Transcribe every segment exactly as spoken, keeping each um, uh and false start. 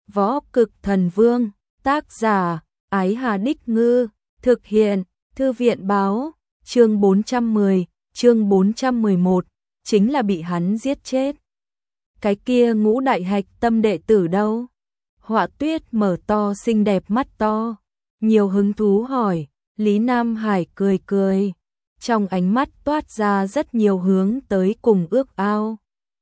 Võ Cực Thần Vương, tác giả, Ái Hà Đích Ngư, thực hiện, Thư viện Báo, chương bốn trăm mười, chương bốn trăm mười một, chính là bị hắn giết chết. Cái kia Ngũ Đại Hạch Tâm đệ tử đâu? Họa Tuyết mở to xinh đẹp mắt to, nhiều hứng thú hỏi. Lý Nam Hải cười cười, trong ánh mắt toát ra rất nhiều hướng tới cùng ước ao.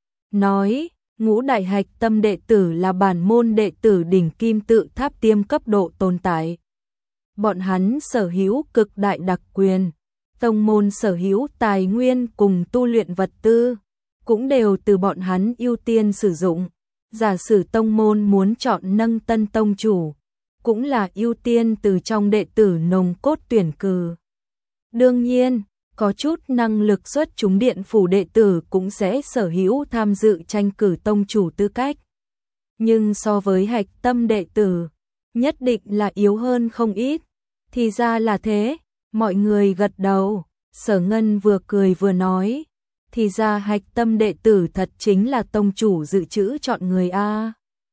Nói, Ngũ Đại Hạch Tâm đệ tử là bản môn đệ tử đỉnh kim tự tháp tiêm cấp độ tồn tại. Bọn hắn sở hữu cực đại đặc quyền, tông môn sở hữu tài nguyên cùng tu luyện vật tư, cũng đều từ bọn hắn ưu tiên sử dụng. Giả sử tông môn muốn chọn nâng tân tông chủ, cũng là ưu tiên từ trong đệ tử nồng cốt tuyển cử. Đương nhiên, có chút năng lực xuất chúng điện phủ đệ tử cũng sẽ sở hữu tham dự tranh cử tông chủ tư cách. Nhưng so với Hạch Tâm đệ tử, nhất định là yếu hơn không ít. Thì ra là thế, mọi người gật đầu. Sở Ngân vừa cười vừa nói, thì ra Hạch Tâm đệ tử thật chính là tông chủ dự trữ chọn người a.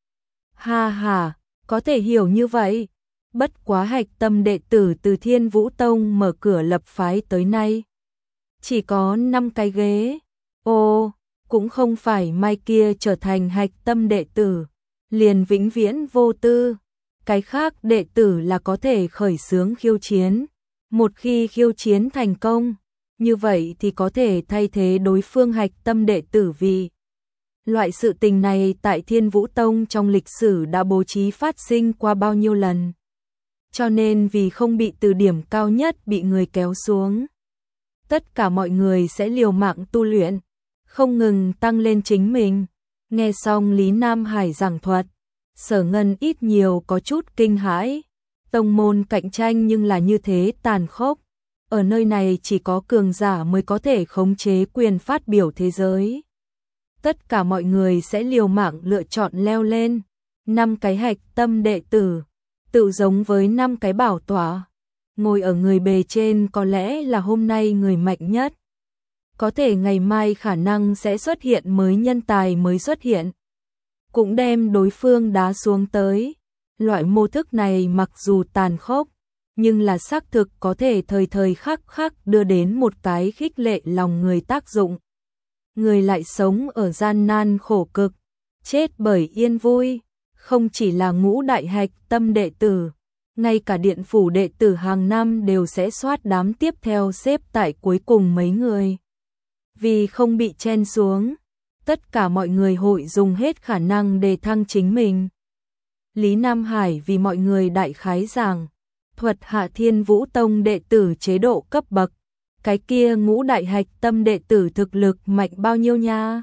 Ha ha, có thể hiểu như vậy. Bất quá Hạch Tâm đệ tử từ Thiên Vũ Tông mở cửa lập phái tới nay, chỉ có năm cái ghế. Ô, cũng không phải mai kia trở thành Hạch Tâm đệ tử, liền vĩnh viễn vô tư. Cái khác đệ tử là có thể khởi xướng khiêu chiến. Một khi khiêu chiến thành công, như vậy thì có thể thay thế đối phương Hạch Tâm đệ tử vì. Loại sự tình này tại Thiên Vũ Tông trong lịch sử đã bố trí phát sinh qua bao nhiêu lần. Cho nên vì không bị từ điểm cao nhất bị người kéo xuống, tất cả mọi người sẽ liều mạng tu luyện, không ngừng tăng lên chính mình. Nghe xong Lý Nam Hải giảng thuật, Sở Ngân ít nhiều có chút kinh hãi. Tông môn cạnh tranh nhưng là như thế tàn khốc. Ở nơi này chỉ có cường giả mới có thể khống chế quyền phát biểu thế giới. Tất cả mọi người sẽ liều mạng lựa chọn leo lên. Năm cái Hạch Tâm đệ tử, tự giống với năm cái bảo tọa. Ngồi ở người bề trên có lẽ là hôm nay người mạnh nhất. Có thể ngày mai khả năng sẽ xuất hiện mới nhân tài mới xuất hiện, cũng đem đối phương đá xuống tới. Loại mô thức này mặc dù tàn khốc, nhưng là xác thực có thể thời thời khắc khắc đưa đến một cái khích lệ lòng người tác dụng. Người lại sống ở gian nan khổ cực, chết bởi yên vui. Không chỉ là Ngũ Đại Hạch Tâm đệ tử, ngay cả điện phủ đệ tử hàng năm đều sẽ soát đám tiếp theo xếp tại cuối cùng mấy người. Vì không bị chen xuống, tất cả mọi người hội dùng hết khả năng để thăng chính mình. Lý Nam Hải vì mọi người đại khái giảng thuật hạ Thiên Vũ Tông đệ tử chế độ cấp bậc. Cái kia Ngũ Đại Hạch Tâm đệ tử thực lực mạnh bao nhiêu nha?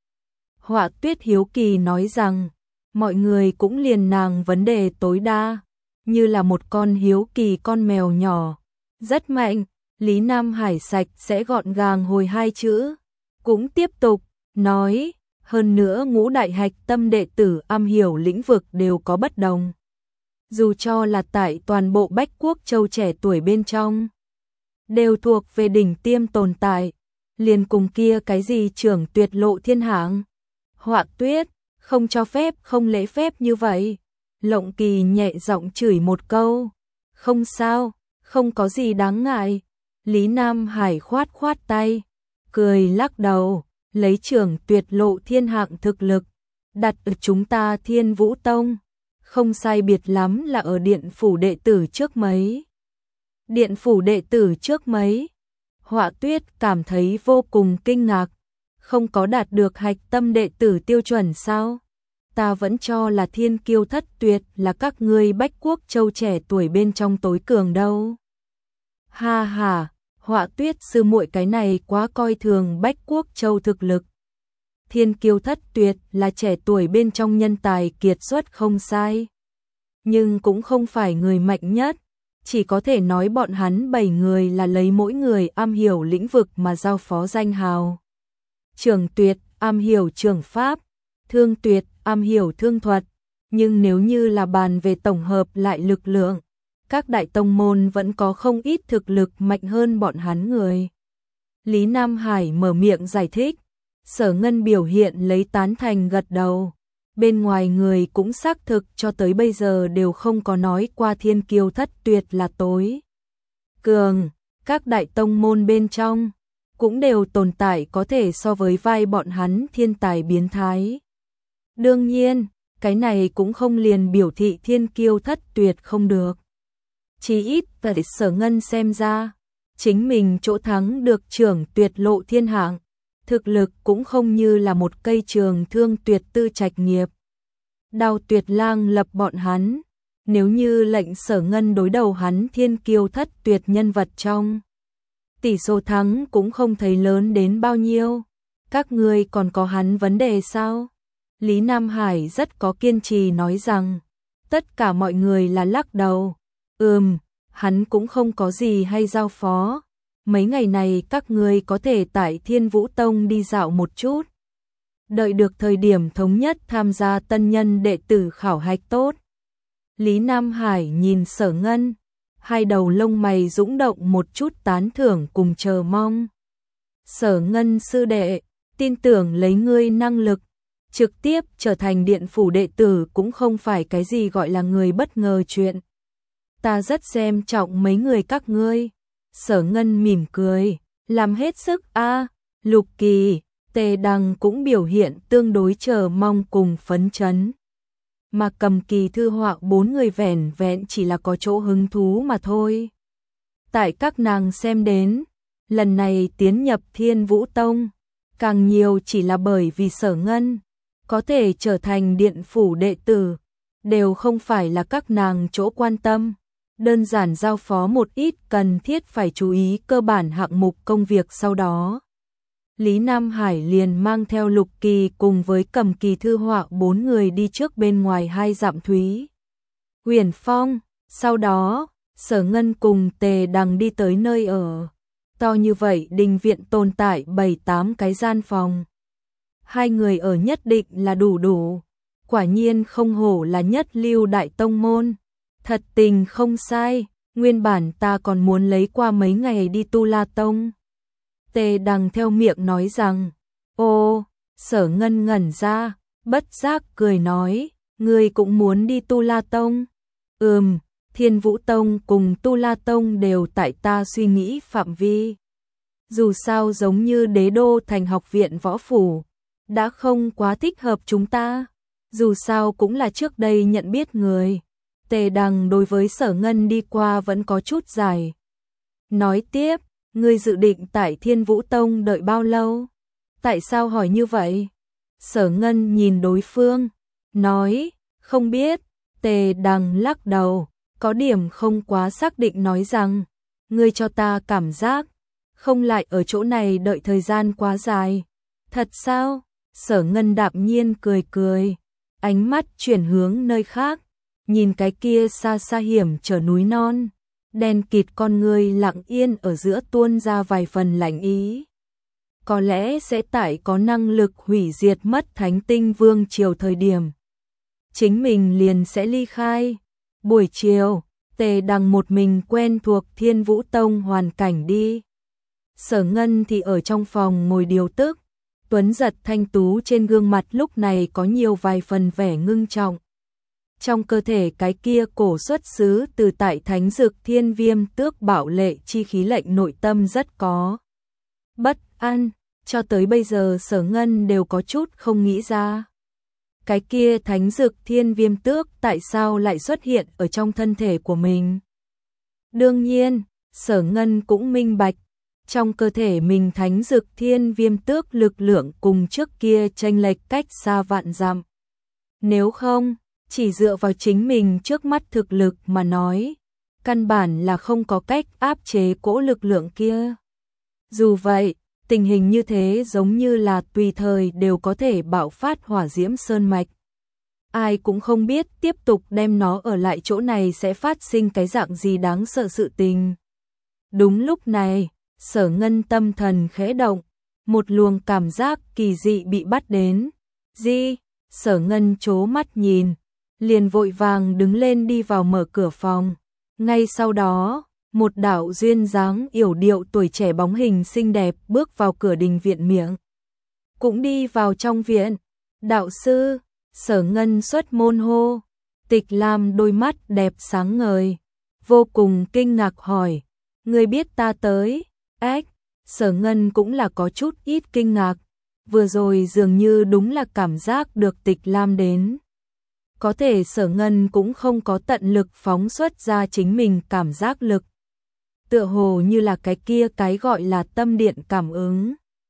Họa Tuyết hiếu kỳ nói rằng, mọi người cũng liền nàng vấn đề tối đa, như là một con hiếu kỳ con mèo nhỏ. Rất mạnh. Lý Nam Hải sạch sẽ gọn gàng hồi hai chữ, cũng tiếp tục nói, hơn nữa Ngũ Đại Hạch Tâm đệ tử am hiểu lĩnh vực đều có bất đồng. Dù cho là tại toàn bộ Bách Quốc Châu trẻ tuổi bên trong, đều thuộc về đỉnh tiêm tồn tại, liền cùng kia cái gì trưởng tuyệt lộ thiên hạng. Họa Tuyết, không cho phép không lễ phép như vậy. Lộng Kỳ nhẹ giọng chửi một câu, không sao, không có gì đáng ngại. Lý Nam Hải khoát khoát tay, cười lắc đầu, lấy trưởng tuyệt lộ thiên hạng thực lực, đặt ở chúng ta Thiên Vũ Tông, không sai biệt lắm là ở điện phủ đệ tử trước mấy. Điện phủ đệ tử trước mấy? Họa Tuyết cảm thấy vô cùng kinh ngạc, không có đạt được Hạch Tâm đệ tử tiêu chuẩn sao? Ta vẫn cho là Thiên Kiêu Thất Tuyệt là các ngươi Bách Quốc Châu trẻ tuổi bên trong tối cường đâu. Ha ha, Họa Tuyết sư muội cái này quá coi thường Bách Quốc Châu thực lực. Thiên Kiêu Thất Tuyệt là trẻ tuổi bên trong nhân tài kiệt xuất không sai, nhưng cũng không phải người mạnh nhất, chỉ có thể nói bọn hắn bảy người là lấy mỗi người am hiểu lĩnh vực mà giao phó danh hào. Trường Tuyệt am hiểu trường pháp, Thương Tuyệt am hiểu thương thuật, nhưng nếu như là bàn về tổng hợp lại lực lượng, các đại tông môn vẫn có không ít thực lực mạnh hơn bọn hắn người. Lý Nam Hải mở miệng giải thích, Sở Ngân biểu hiện lấy tán thành gật đầu. bên ngoài người cũng xác thực cho tới bây giờ đều không có nói qua thiên kiêu thất tuyệt là tối cường, các đại tông môn bên trong cũng đều tồn tại có thể so với vai bọn hắn thiên tài biến thái. Đương nhiên, cái này cũng không liền biểu thị thiên kiêu thất tuyệt không được. Chỉ ít tại Sở Ngân xem ra, chính mình chỗ thắng được trưởng tuyệt lộ thiên hạng, thực lực cũng không như là một cây trường thương tuyệt tư trạch nghiệp. Đao Tuyệt Lang lập bọn hắn, nếu như lệnh Sở Ngân đối đầu hắn thiên kiêu thất tuyệt nhân vật trong, tỷ số thắng cũng không thấy lớn đến bao nhiêu. Các ngươi còn có hắn vấn đề sao? Lý Nam Hải rất có kiên trì nói rằng, tất cả mọi người là lắc đầu. Ừm, hắn cũng không có gì hay giao phó. Mấy ngày này các ngươi có thể tại Thiên Vũ Tông đi dạo một chút. Đợi được thời điểm thống nhất tham gia tân nhân đệ tử khảo hạch tốt. Lý Nam Hải nhìn Sở Ngân, hai đầu lông mày dũng động một chút tán thưởng cùng chờ mong. Sở Ngân sư đệ, tin tưởng lấy ngươi năng lực, trực tiếp trở thành điện phủ đệ tử cũng không phải cái gì gọi là người bất ngờ chuyện. Ta rất xem trọng mấy người các ngươi. Sở Ngân mỉm cười, làm hết sức a. À, Lục Kỳ, Tề Đằng cũng biểu hiện tương đối chờ mong cùng phấn chấn. Mà Cầm Kỳ Thư Họa bốn người vẻn vẹn chỉ là có chỗ hứng thú mà thôi. Tại các nàng xem đến, lần này tiến nhập Thiên Vũ Tông, càng nhiều chỉ là bởi vì Sở Ngân có thể trở thành điện phủ đệ tử, đều không phải là các nàng chỗ quan tâm. Đơn giản giao phó một ít cần thiết phải chú ý cơ bản hạng mục công việc sau đó. Lý Nam Hải liền mang theo Lục Kỳ cùng với Cầm Kỳ Thư Họa bốn người đi trước bên ngoài hai dặm Thúy Huyền Phong, sau đó, Sở Ngân cùng Tề Đằng đi tới nơi ở. To như vậy đình viện tồn tại bảy tám cái gian phòng. Hai người ở nhất định là đủ đủ, quả nhiên không hổ là nhất lưu đại tông môn. Thật tình không sai, nguyên bản ta còn muốn lấy qua mấy ngày đi Tu La Tông. Tề Đằng theo miệng nói rằng, ô, Sở Ngân ngẩn ra, bất giác cười nói, ngươi cũng muốn đi Tu La Tông. Ừm, Thiên Vũ Tông cùng Tu La Tông đều tại ta suy nghĩ phạm vi. Dù sao giống như Đế Đô thành học viện võ phủ, đã không quá thích hợp chúng ta. Dù sao cũng là trước đây nhận biết người. Tề Đằng đối với Sở Ngân đi qua vẫn có chút dài. Nói tiếp, ngươi dự định tại Thiên Vũ Tông đợi bao lâu? Tại sao hỏi như vậy? Sở Ngân nhìn đối phương, nói, không biết. Tề Đằng lắc đầu, có điểm không quá xác định nói rằng, ngươi cho ta cảm giác, không lại ở chỗ này đợi thời gian quá dài. Thật sao? Sở Ngân đạm nhiên cười cười, ánh mắt chuyển hướng nơi khác, nhìn cái kia xa xa hiểm trở núi non, đen kịt con người lặng yên ở giữa tuôn ra vài phần lạnh ý. Có lẽ sẽ tại có năng lực hủy diệt mất Thánh Tinh Vương triều thời điểm, chính mình liền sẽ ly khai. Buổi chiều, Tề Đằng một mình quen thuộc Thiên Vũ Tông hoàn cảnh đi. Sở Ngân thì ở trong phòng ngồi điều tức, tuấn giật thanh tú trên gương mặt lúc này có nhiều vài phần vẻ ngưng trọng. Trong cơ thể cái kia cổ xuất xứ từ tại Thánh Dược Thiên Viêm Tước Bảo Lệ chi khí lệnh nội tâm rất có bất an, cho tới bây giờ Sở Ngân đều có chút không nghĩ ra. Cái kia Thánh Dược Thiên Viêm Tước tại sao lại xuất hiện ở trong thân thể của mình? Đương nhiên, Sở Ngân cũng minh bạch, trong cơ thể mình Thánh Dược Thiên Viêm Tước lực lượng cùng trước kia chênh lệch cách xa vạn dặm. Nếu không, chỉ dựa vào chính mình trước mắt thực lực mà nói, căn bản là không có cách áp chế cỗ lực lượng kia. Dù vậy, tình hình như thế giống như là tùy thời đều có thể bạo phát hỏa diễm sơn mạch. Ai cũng không biết tiếp tục đem nó ở lại chỗ này sẽ phát sinh cái dạng gì đáng sợ sự tình. Đúng lúc này, Sở Ngân tâm thần khẽ động, một luồng cảm giác kỳ dị bị bắt đến. Gì? Sở Ngân chố mắt nhìn, liền vội vàng đứng lên đi vào mở cửa phòng. Ngay sau đó, một đạo duyên dáng yểu điệu tuổi trẻ bóng hình xinh đẹp bước vào cửa đình viện miệng. Cũng đi vào trong viện. Đạo sư, Sở Ngân xuất môn hô. Tịch Lam đôi mắt đẹp sáng ngời, vô cùng kinh ngạc hỏi, ngươi biết ta tới? Ách, Sở Ngân cũng là có chút ít kinh ngạc, vừa rồi dường như đúng là cảm giác được Tịch Lam đến. Có thể Sở Ngân cũng không có tận lực phóng xuất ra chính mình cảm giác lực. Tựa hồ như là cái kia cái gọi là tâm điện cảm ứng.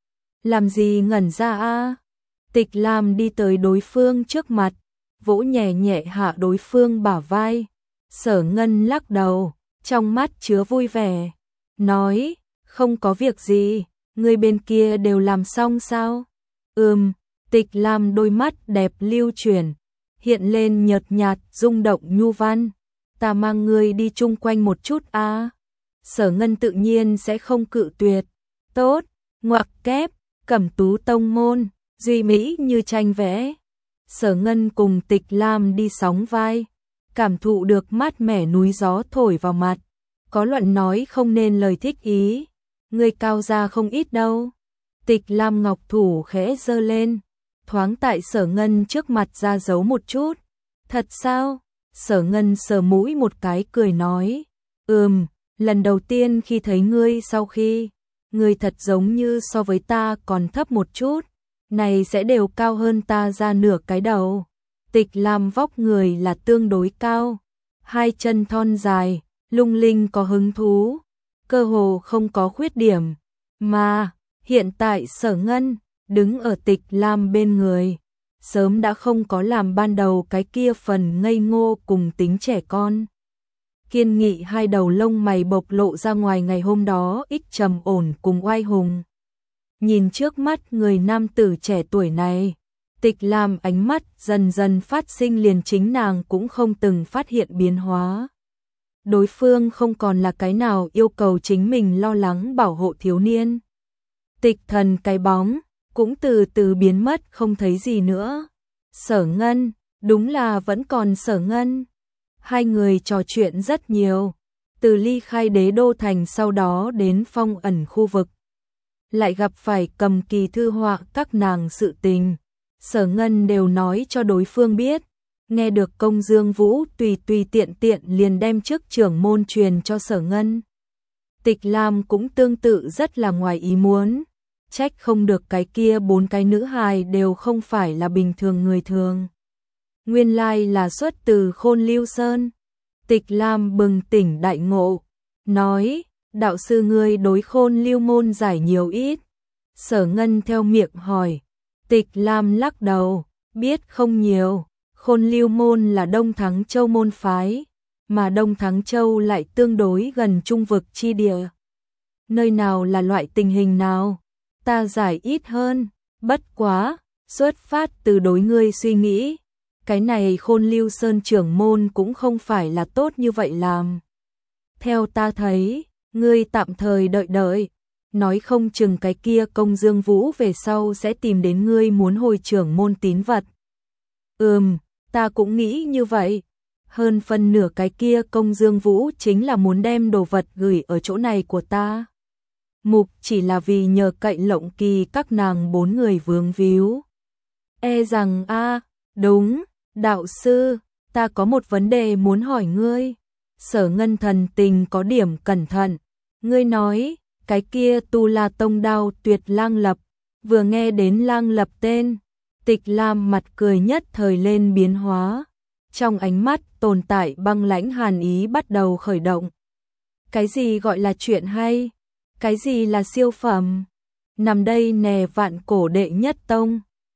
Làm gì ngẩn ra a? Tịch Lam đi tới đối phương trước mặt, vỗ nhẹ nhẹ hạ đối phương bả vai. Sở Ngân lắc đầu, trong mắt chứa vui vẻ, nói, không có việc gì, người bên kia đều làm xong sao? Ừm, Tịch Lam đôi mắt đẹp lưu chuyển, hiện lên nhợt nhạt rung động nhu văn. Ta mang ngươi đi chung quanh một chút a. Sở Ngân tự nhiên sẽ không cự tuyệt. Tốt, ngoặc kép, Cẩm Tú tông môn, duy mỹ như tranh vẽ. Sở Ngân cùng Tịch Lam đi sóng vai, cảm thụ được mát mẻ núi gió thổi vào mặt, có luận nói không nên lời thích ý. Ngươi cao ra không ít đâu. Tịch Lam ngọc thủ khẽ giơ lên, thoáng tại Sở Ngân trước mặt ra giấu một chút. Thật sao? Sở Ngân sờ mũi một cái cười nói, ừm, lần đầu tiên khi thấy ngươi sau khi, ngươi thật giống như so với ta còn thấp một chút, này sẽ đều cao hơn ta ra nửa cái đầu. Tịch Lam vóc người là tương đối cao, hai chân thon dài, lung linh có hứng thú, cơ hồ không có khuyết điểm, mà hiện tại Sở Ngân đứng ở Tịch Lam bên người, sớm đã không có làm ban đầu cái kia phần ngây ngô cùng tính trẻ con. Kiên nghị hai đầu lông mày bộc lộ ra ngoài ngày hôm đó ít trầm ổn cùng oai hùng. Nhìn trước mắt người nam tử trẻ tuổi này, Tịch Lam ánh mắt dần dần phát sinh liền chính nàng cũng không từng phát hiện biến hóa. Đối phương không còn là cái nào yêu cầu chính mình lo lắng bảo hộ thiếu niên. Tịch Thần cái bóng cũng từ từ biến mất không thấy gì nữa. Sở Ngân, đúng là vẫn còn Sở Ngân. Hai người trò chuyện rất nhiều, từ ly khai đế đô thành sau đó đến phong ẩn khu vực. Lại gặp phải cầm kỳ thư họa các nàng sự tình. Sở Ngân đều nói cho đối phương biết, nghe được Công Dương Vũ tùy tùy tiện tiện liền đem chức trưởng môn truyền cho Sở Ngân. Tịch Lam cũng tương tự rất là ngoài ý muốn, trách không được cái kia bốn cái nữ hài đều không phải là bình thường người thường. Nguyên lai là xuất từ Khôn Lưu Sơn. Tịch Lam bừng tỉnh đại ngộ, nói, đạo sư ngươi đối Khôn Lưu môn giải nhiều ít. Sở Ngân theo miệng hỏi. Tịch Lam lắc đầu, biết không nhiều. Khôn Lưu môn là Đông Thắng Châu môn phái, mà Đông Thắng Châu lại tương đối gần trung vực chi địa. Nơi nào là loại tình hình nào? Ta giải ít hơn, bất quá, xuất phát từ đối ngươi suy nghĩ. Cái này Khôn Lưu Sơn trưởng môn cũng không phải là tốt như vậy làm. Theo ta thấy, ngươi tạm thời đợi đợi, nói không chừng cái kia Công Dương Vũ về sau sẽ tìm đến ngươi muốn hồi trưởng môn tín vật. Ừm, ta cũng nghĩ như vậy. Hơn phân nửa cái kia Công Dương Vũ chính là muốn đem đồ vật gửi ở chỗ này của ta. Mục chỉ là vì nhờ cậy Lộng Kỳ các nàng bốn người vướng víu. E rằng a, đúng, đạo sư, ta có một vấn đề muốn hỏi ngươi. Sở Ngân thần tình có điểm cẩn thận. Ngươi nói, cái kia Tu La Tông Đao Tuyệt Lang Lập, vừa nghe đến Lang Lập tên, Tịch Lam mặt cười nhất thời lên biến hóa. Trong ánh mắt tồn tại băng lãnh hàn ý bắt đầu khởi động. Cái gì gọi là chuyện hay? Cái gì là siêu phẩm? Nằm đây nè vạn cổ đệ nhất tông,